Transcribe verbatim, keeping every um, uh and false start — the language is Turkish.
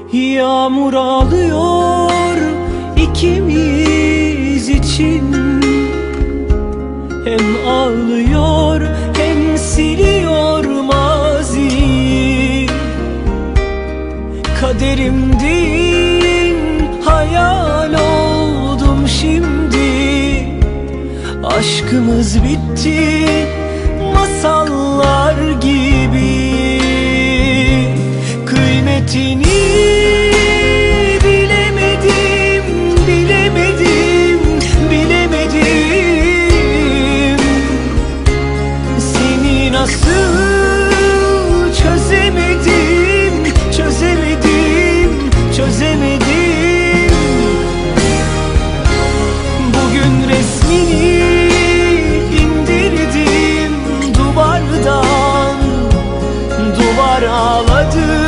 Yağmur ağlıyor ikimiz için. Hem ağlıyor hem siliyor maziyi. Kaderimdin hayal oldum şimdi. Aşkımız bitti masallar gibi. Kıymetini bilemedim, bilemedim, bilemedim. Seni nasıl çözemedim, çözemedim, çözemedim. Bugün resmini indirdim duvardan. Duvar ağladı